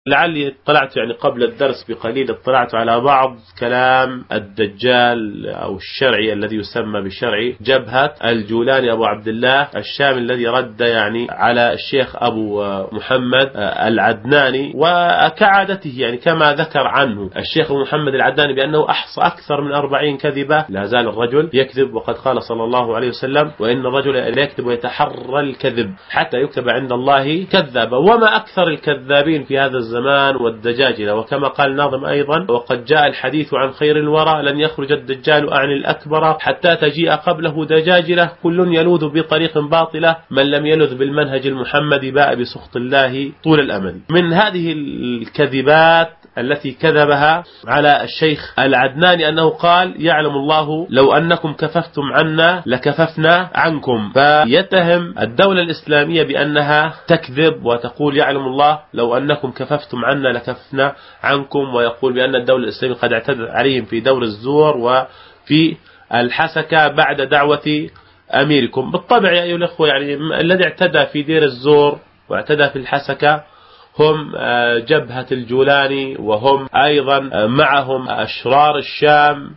لعلي اطلعت يعني قبل الدرس بقليل اطلعت على بعض كلام الدجال أو الشرعي الذي يسمى بالشرعي جبهة الجولاني أبو عبد الله الشامي الذي رد يعني على الشيخ أبو محمد العدناني، وكعادته يعني كما ذكر عنه الشيخ أبو محمد العدناني بأنه أحصى أكثر من 40 كذبة. لا زال الرجل يكذب، وقد قال صلى الله عليه وسلم: وإن الرجل لا يكذب ويتحرى الكذب حتى يكتب عند الله كذابا. وما أكثر الكذابين في هذا الزمان والدجاجلة. وكما قال الناظم أيضا: وقد جاء الحديث عن خير الورى لن يخرج الدجال أعني الأكبر حتى تجيء قبله دجاجلة كل يلوذ بطريق باطلة من لم يلذ بالمنهج المحمدي باء بسخط الله طول الأمد. من هذه الكذبات التي كذبها على الشيخ العدناني أنه قال: يعلم الله لو أنكم كففتم عنا لكففنا عنكم، فيتهم الدولة الإسلامية بأنها تكذب وتقول يعلم الله لو أنكم كففتم عنا لكففنا عنكم، ويقول بأن الدولة الإسلامية قد اعتدت عليهم في دور الزور وفي الحسكة بعد دعوة أميركم. بالطبع يا أيها الأخوة يعني الذي اعتدى في دير الزور واعتدى في الحسكة هم جبهة الجولاني، وهم أيضا معهم أشرار الشام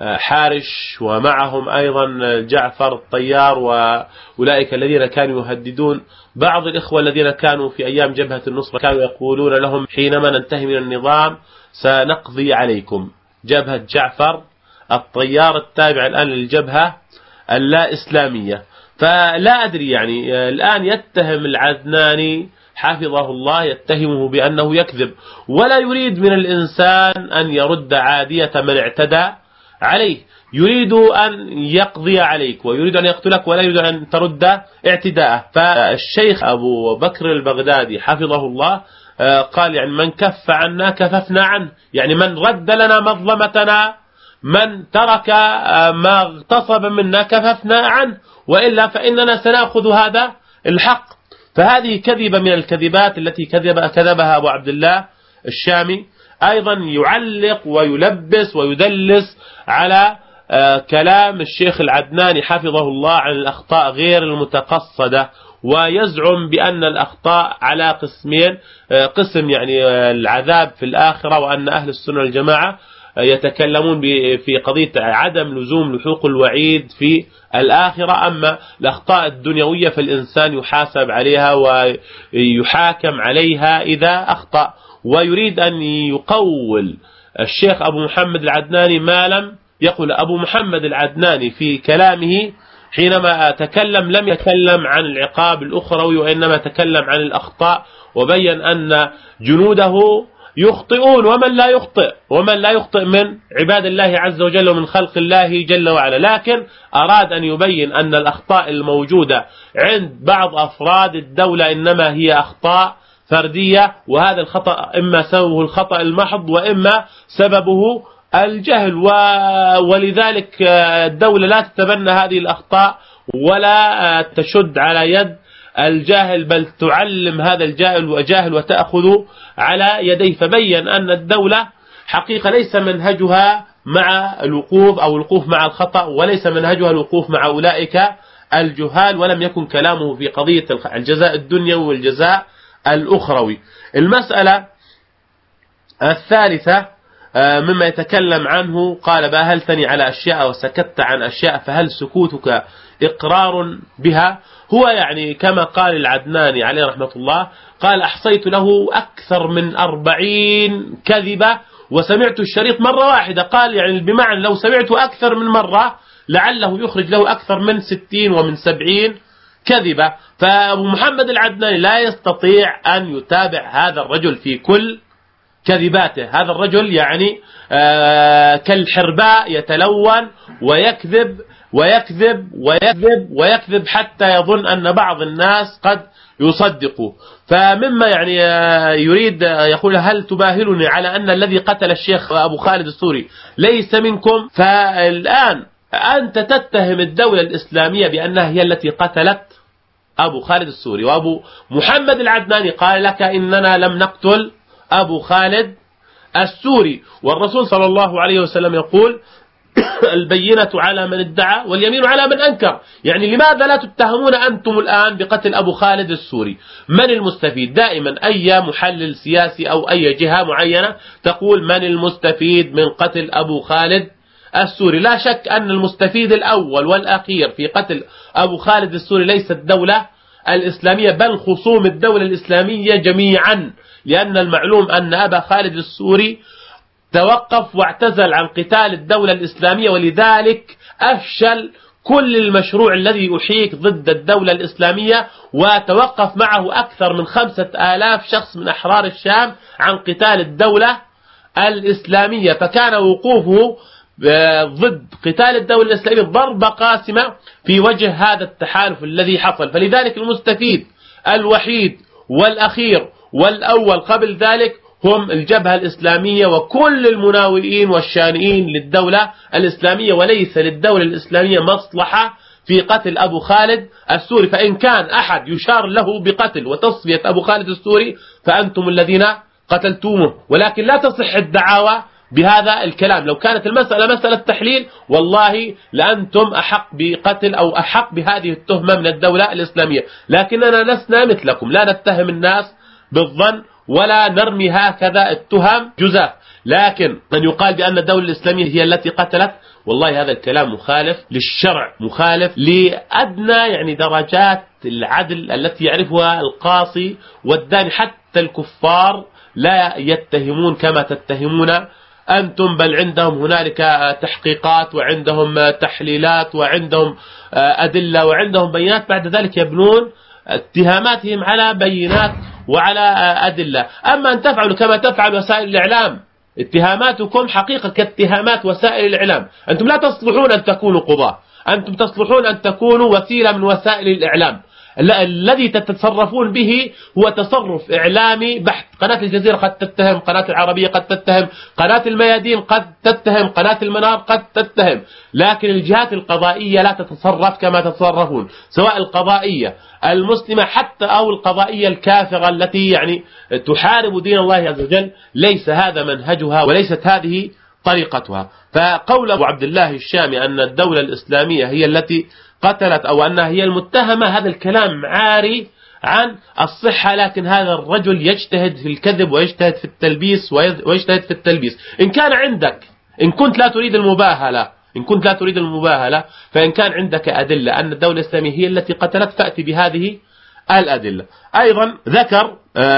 حارش، ومعهم أيضا جعفر الطيار، وأولئك الذين كانوا يهددون بعض الإخوة الذين كانوا في أيام جبهة النصرة كانوا يقولون لهم حينما ننتهي من النظام سنقضي عليكم. جبهة جعفر الطيار التابع الآن للجبهة اللا إسلامية. فلا أدري يعني الآن يتهم العدناني حفظه الله يتهمه بأنه يكذب، ولا يريد من الإنسان أن يرد عادية من اعتدى عليه، يريد أن يقضي عليك ويريد أن يقتلك ولا يريد أن ترد اعتداءه. فالشيخ أبو بكر البغدادي حفظه الله قال يعني من كف عنا كففنا عنه، يعني من رد لنا مظلمتنا، من ترك ما اغتصب منا كففنا عنه، وإلا فإننا سنأخذ هذا الحق. فهذه كذبة من الكذبات التي كذبها أبو عبد الله الشامي. أيضا يعلق ويلبس ويدلس على كلام الشيخ العدناني حفظه الله عن الأخطاء غير المتقصدة، ويزعم بأن الأخطاء على قسمين: قسم يعني العذاب في الآخرة، وأن أهل السنة والجماعة يتكلمون في قضية عدم لزوم لحوق الوعيد في الآخرة. أما الأخطاء الدنيوية فالإنسان يحاسب عليها ويحاكم عليها إذا أخطأ. ويريد أن يقول الشيخ أبو محمد العدناني ما لم يقل أبو محمد العدناني في كلامه حينما تكلم لم يتكلم عن العقاب الأخروي، وإنما تكلم عن الأخطاء، وبين أن جنوده يخطئون ومن لا يخطئ من عباد الله عز وجل ومن خلق الله جل وعلا، لكن أراد أن يبين أن الأخطاء الموجودة عند بعض أفراد الدولة إنما هي أخطاء فردية، وهذا الخطأ إما سببه الخطأ المحض وإما سببه الجهل، ولذلك الدولة لا تتبنى هذه الأخطاء ولا تشد على يد الجاهل، بل تعلم هذا الجاهل وتأخذ على يديه. فبين أن الدولة حقيقة ليس منهجها مع الوقوف أو الوقوف مع الخطأ، وليس منهجها الوقوف مع أولئك الجهال، ولم يكن كلامه في قضية الجزاء الدنيوي والجزاء الأخروي. المسألة الثالثة مما يتكلم عنه قال: باهلتني على أشياء وسكت عن أشياء فهل سكوتك إقرار بها؟ هو يعني كما قال العدناني عليه رحمة الله، قال: أحصيت له أكثر من 40 كذبة وسمعت الشريط مرة واحدة. قال يعني بمعنى لو سمعته أكثر من مرة لعله يخرج له أكثر من 60 ومن 70 كذبة. فأبو محمد العدناني لا يستطيع أن يتابع هذا الرجل في كل كذباته. هذا الرجل يعني كالحرباء يتلون ويكذب ويكذب ويكذب ويكذب حتى يظن أن بعض الناس قد يصدقوا. فمما يعني يريد يقول: هل تباهلني على أن الذي قتل الشيخ أبو خالد السوري ليس منكم؟ فالآن أنت تتهم الدولة الإسلامية بأنها هي التي قتلت أبو خالد السوري، وأبو محمد العدناني قال لك إننا لم نقتل أبو خالد السوري. والرسول صلى الله عليه وسلم يقول: البينة على من ادعى واليمين على من أنكر. يعني لماذا لا تتهمون أنتم الآن بقتل أبو خالد السوري؟ من المستفيد؟ دائما أي محلل سياسي أو أي جهة معينة تقول من المستفيد من قتل أبو خالد السوري. لا شك أن المستفيد الأول والأخير في قتل أبو خالد السوري ليس الدولة الإسلامية، بل خصوم الدولة الإسلامية جميعا، لأن المعلوم أن أبا خالد السوري توقف واعتزل عن قتال الدولة الإسلامية، ولذلك أفشل كل المشروع الذي يحيك ضد الدولة الإسلامية، وتوقف معه أكثر من 5000 شخص من أحرار الشام عن قتال الدولة الإسلامية. فكان وقوفه ضد قتال الدولة الإسلامية ضربة قاسمة في وجه هذا التحالف الذي حصل. فلذلك المستفيد الوحيد والأخير والأول قبل ذلك هم الجبهة الإسلامية وكل المناوئين والشانئين للدولة الإسلامية، وليس للدولة الإسلامية مصلحة في قتل أبو خالد السوري. فإن كان أحد يشار له بقتل وتصفية أبو خالد السوري فأنتم الذين قتلتموه، ولكن لا تصح الدعاوى بهذا الكلام. لو كانت المسألة مسألة تحليل والله لأنتم أحق بقتل أو أحق بهذه التهمة من الدولة الإسلامية، لكننا لسنا مثلكم، لا نتهم الناس بالظن ولا نرمي هكذا التهم جزاف. لكن أن يقال بأن الدولة الإسلامية هي التي قتلت، والله هذا الكلام مخالف للشرع، مخالف لأدنى يعني درجات العدل التي يعرفها القاصي والداني. حتى الكفار لا يتهمون كما تتهمون أنتم، بل عندهم هنالك تحقيقات وعندهم تحليلات وعندهم أدلة وعندهم بينات، بعد ذلك يبنون اتهاماتهم على بينات وعلى أدلة. أما أن تفعلوا كما تفعل وسائل الإعلام، اتهاماتكم حقيقة كاتهامات وسائل الإعلام. أنتم لا تصلحون أن تكونوا قضاة، أنتم تصلحون أن تكونوا وسيلة من وسائل الإعلام. الذي تتصرفون به هو تصرف إعلامي بحت. قناة الجزيرة قد تتهم، قناة العربية قد تتهم، قناة الميادين قد تتهم، قناة المنار قد تتهم، لكن الجهات القضائية لا تتصرف كما تتصرفون، سواء القضائية المسلمة حتى أو القضائية الكافرة التي يعني تحارب دين الله عز وجل. ليس هذا منهجها وليست هذه طريقتها. فقول أبو عبد الله الشامي أن الدولة الإسلامية هي التي قتلت أو أنها هي المتهمة، هذا الكلام عاري عن الصحة. لكن هذا الرجل يجتهد في الكذب ويجتهد في التلبيس ويجتهد في التلبيس. إن كان عندك، إن كنت لا تريد المباهلة، فإن كان عندك أدلة أن الدولة الإسلامية هي التي قتلت فأتي بهذه الأدلة. أيضا ذكر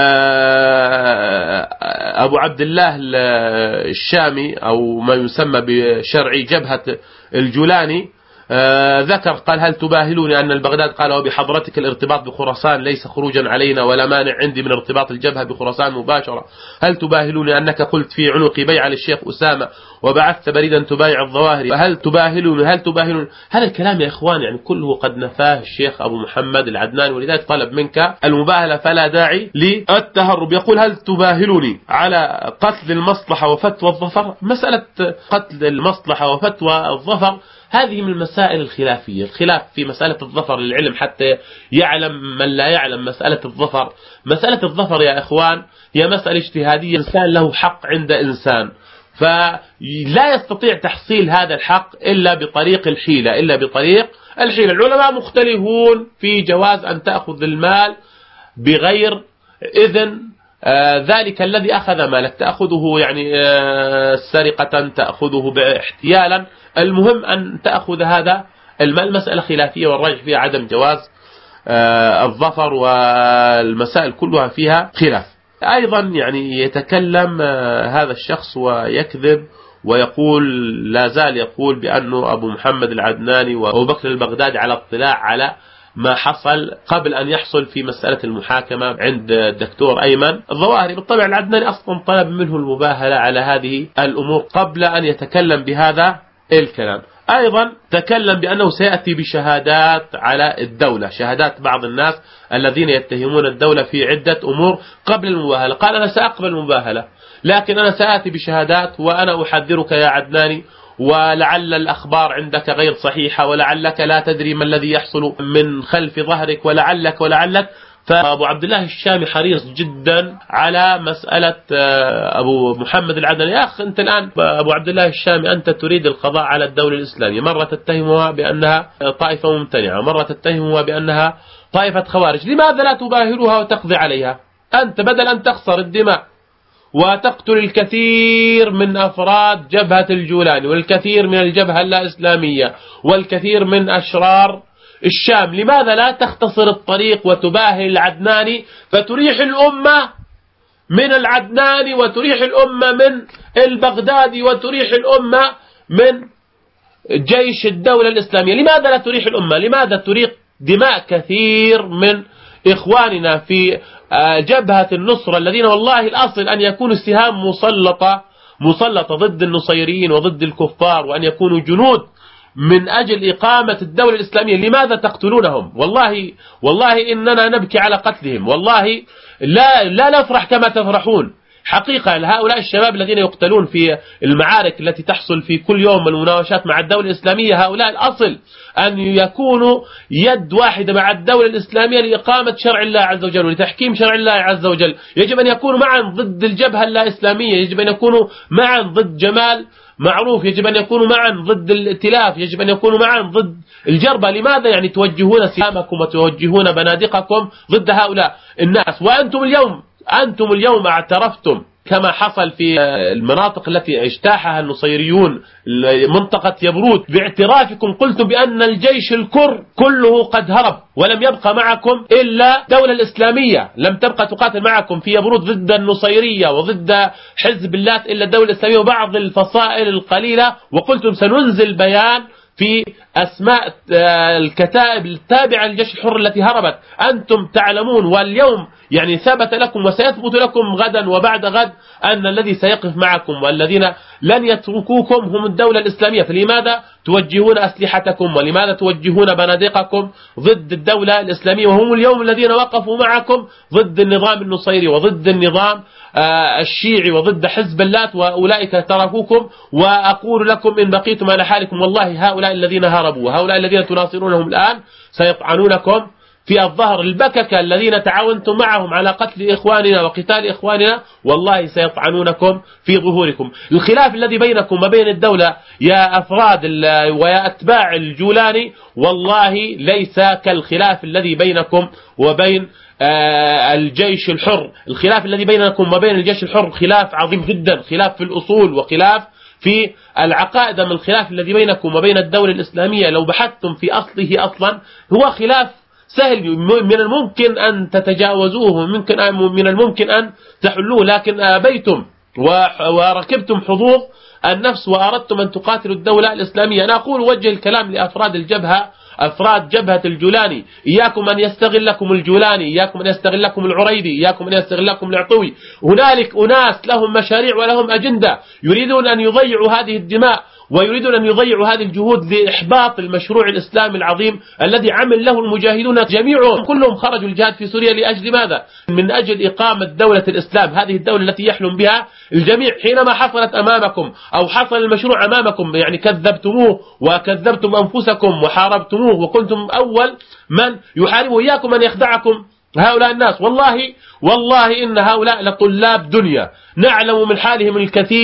أبو عبد الله الشامي أو ما يسمى بشرعي جبهة الجولاني، ذكر قال: هل تباهلون أن البغداد قال وبحضرتك الارتباط بخراسان ليس خروجا علينا ولا مانع عندي من ارتباط الجبهة بخراسان مباشرة؟ هل تباهلون أنك قلت في عنق بيعة للشيخ أسامة وبعثت بريدا تبايع الظواهر؟ هل تباهلون هذا الكلام يا إخوان يعني كله قد نفاه الشيخ أبو محمد العدناني، ولذلك طلب منك المباهلة فلا داعي للتهرب. يقول: هل تباهلوني على قتل المصلحة وفتوى الظفر؟ مسألة قتل المصلحة وفتوى الظفر هذه من المسائل الخلافية. الخلاف في مسألة الظفر للعلم حتى يعلم من لا يعلم مسألة الظفر. مسألة الظفر يا إخوان هي مسألة اجتهادية، إنسان له حق عند إنسان، فلا يستطيع تحصيل هذا الحق إلا بطريق الحيلة، العلماء مختلفون في جواز أن تأخذ المال بغير إذن ذلك الذي أخذ مالك، تأخذه يعني سرقة، تأخذه باحتيالا، المهم أن تأخذ هذا المال. مسألة خلافية والراجح فيها عدم جواز الظفر، والمسائل كلها فيها خلاف. أيضا يعني يتكلم هذا الشخص ويكذب ويقول، لا زال يقول بأنه أبو محمد العدناني وأبو بكر البغدادي على اطلاع على ما حصل قبل أن يحصل في مسألة المحاكمة عند الدكتور أيمن الظواهري. بالطبع العدناني أصلا طلب منه المباهلة على هذه الأمور قبل أن يتكلم بهذا الكلام. أيضا تكلم بأنه سيأتي بشهادات على الدولة، شهادات بعض الناس الذين يتهمون الدولة في عدة أمور قبل المباهلة. قال: أنا سأقبل المباهلة، لكن أنا سأتي بشهادات، وأنا أحذرك يا عدناني، ولعل الأخبار عندك غير صحيحة، ولعلك لا تدري ما الذي يحصل من خلف ظهرك، ولعلك. فأبو عبد الله الشامي حريص جدا على مسألة أبو محمد العدني. يا أخ أنت الآن أبو عبد الله الشامي أنت تريد القضاء على الدولة الإسلامية، مرة تتهمها بأنها طائفة ممتنعة، مرة تتهمها بأنها طائفة خوارج، لماذا لا تباهرها وتقضي عليها؟ أنت بدل أن تخسر الدماء وتقتل الكثير من أفراد جبهة الجولاني والكثير من الجبهة اللا إسلامية والكثير من أشرار الشام، لماذا لا تختصر الطريق وتباهي العدناني فتريح الأمة من العدناني وتريح الأمة من البغدادي وتريح الأمة من جيش الدولة الإسلامية؟ لماذا لا تريح الأمة؟ لماذا تريق دماء كثير من إخواننا في جبهة النصرة الذين والله الأصل أن يكونوا سهام مسلطة ضد النصيريين وضد الكفار، وأن يكونوا جنود من أجل إقامة الدولة الإسلامية؟ لماذا تقتلونهم؟ والله إننا نبكي على قتلهم، والله لا نفرح كما تفرحون. حقيقة هؤلاء الشباب الذين يقتلون في المعارك التي تحصل في كل يوم المناوشات مع الدولة الإسلامية، هؤلاء الأصل أن يكونوا يد واحدة مع الدولة الإسلامية لإقامة شرع الله عز وجل ولتحكيم شرع الله عز وجل. يجب أن يكونوا معا ضد الجبهة اللا إسلامية، يجب أن يكونوا معا ضد جمال معروف، يجب أن يكونوا معا ضد الائتلاف، يجب أن يكونوا معا ضد الجربة. لماذا يعني توجهون سهامكم وتوجهون بنادقكم ضد هؤلاء الناس؟ وأنتم اليوم اعترفتم كما حصل في المناطق التي اجتاحها النصيريون منطقة يبرود، باعترافكم قلتم بأن الجيش الكر كله قد هرب ولم يبقى معكم إلا الدولة الإسلامية، لم تبقى تقاتل معكم في يبرود ضد النصيرية وضد حزب الله إلا الدولة الإسلامية وبعض الفصائل القليلة، وقلتم سننزل بيان في أسماء الكتائب التابعة للجيش الحر التي هربت. أنتم تعلمون، واليوم يعني ثبت لكم وسيثبت لكم غدا وبعد غد أن الذي سيقف معكم والذين لن يتركوكم هم الدولة الإسلامية. فلماذا توجهون أسلحتكم ولماذا توجهون بنادقكم ضد الدولة الإسلامية وهم اليوم الذين وقفوا معكم ضد النظام النصيري وضد النظام الشيعي وضد حزب اللات، وأولئك تركوكم؟ وأقول لكم إن بقيتم على حالكم والله هؤلاء الذين هربوا وهؤلاء الذين تناصرونهم الآن سيطعنونكم في الظهر. البككة الذين تعاونتم معهم على قتل إخواننا وقتال إخواننا والله سيطعنونكم في ظهوركم. الخلاف الذي بينكم وبين الدولة يا أفراد ويا أتباع الجولاني والله ليس كالخلاف الذي بينكم وبين الجيش الحر. الخلاف الذي بينكم وبين الجيش الحر خلاف عظيم جدا، خلاف في الأصول وخلاف في العقائد. من الخلاف الذي بينكم وبين الدولة الإسلامية لو بحثتم في أصله أصلا هو خلاف سهل، من الممكن أن تتجاوزوه، من الممكن أن تحلوه، لكن أبيتم وركبتم حظوظ النفس وأردتم أن تقاتلوا الدولة الإسلامية. أنا أقول وجه الكلام لأفراد الجبهة، أفراد جبهة الجولاني، إياكم أن يستغلكم الجولاني، إياكم أن يستغلكم العريدي، إياكم أن يستغلكم العطوي. هنالك أناس لهم مشاريع ولهم أجندة يريدون أن يضيعوا هذه الدماء ويريدون أن يضيعوا هذه الجهود لإحباط المشروع الإسلامي العظيم الذي عمل له المجاهدون جميعهم، كلهم خرجوا الجهاد في سوريا لأجل ماذا؟ من أجل إقامة دولة الإسلام، هذه الدولة التي يحلم بها الجميع. حينما حصلت أمامكم أو حصل المشروع أمامكم يعني كذبتموه وكذبتم أنفسكم وحاربتموه وكنتم أول من يحاربه. إياكم أن يخدعكم هؤلاء الناس، والله إن هؤلاء لطلاب دنيا، نعلم من حالهم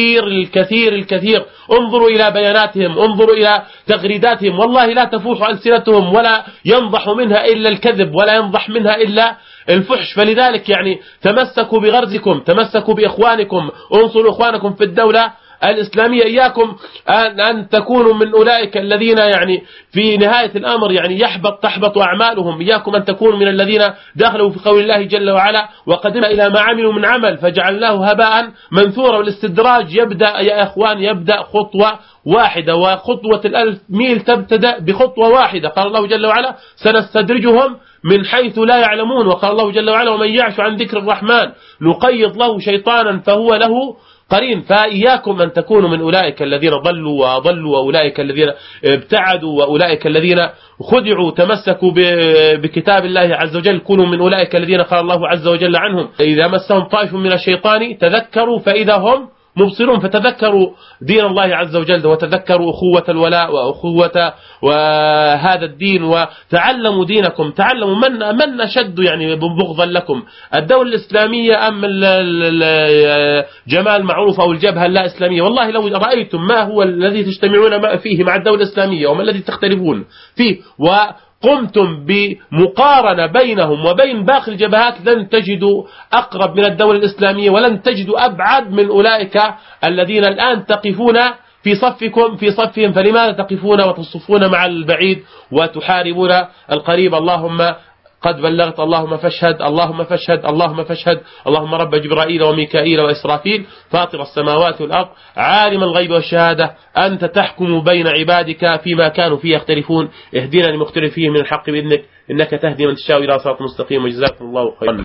الكثير. انظروا إلى بياناتهم، انظروا إلى تغريداتهم، والله لا تفوح ألسنتهم ولا ينضح منها إلا الكذب ولا ينضح منها إلا الفحش. فلذلك يعني تمسكوا بغرزكم، تمسكوا بإخوانكم، انصروا إخوانكم في الدولة الإسلامية. إياكم أن تكونوا من أولئك الذين يعني في نهاية الأمر يعني تحبط أعمالهم. إياكم أن تكونوا من الذين دخلوا في قول الله جل وعلا وقدم إلى ما عملوا من عمل فجعلناه هباء منثورا. والاستدراج يبدأ يا إخوان، يبدأ خطوة واحدة، وخطوة 1000 ميل تبتدأ بخطوة واحدة. قال الله جل وعلا سنستدرجهم من حيث لا يعلمون، وقال الله جل وعلا ومن يعش عن ذكر الرحمن نقيض له شيطانا فهو له قرين. فإياكم أن تكونوا من أولئك الذين ضلوا وأضلوا وأولئك الذين ابتعدوا وأولئك الذين خدعوا. تمسكوا بكتاب الله عز وجل، كونوا من أولئك الذين قال الله عز وجل عنهم إذا مسهم طائف من الشيطان تذكروا فإذا هم مبصرون، فتذكروا دين الله عز وجل، وتذكروا أخوة الولاء وأخوة وهذا الدين، وتعلموا دينكم، تعلموا من أشد يعني بغضا لكم، الدولة الإسلامية أم جمال معروف أو الجبهة اللا إسلامية. والله لو رأيتم ما هو الذي تجتمعون فيه مع الدولة الإسلامية وما الذي تختلفون فيه، وقمتم بمقارنة بينهم وبين باقي الجبهات، لن تجدوا أقرب من الدولة الإسلامية، ولن تجدوا أبعد من أولئك الذين الآن تقفون في صفكم في صفهم. فلماذا تقفون وتصفون مع البعيد وتحاربون القريب؟ اللهم قد بلغت، اللهم فاشهد، اللهم فاشهد، اللهم فاشهد. اللهم رب جبرائيل وميكائيل وإسرافيل، فاطر السماوات والأرض، عالم الغيب والشهادة، أنت تحكم بين عبادك فيما كانوا فيه يختلفون، اهدنا لما اختلف فيه من الحق بإذنك، إنك تهدي من تشاء إلى صراط مستقيم. وجزاكم الله خيرا.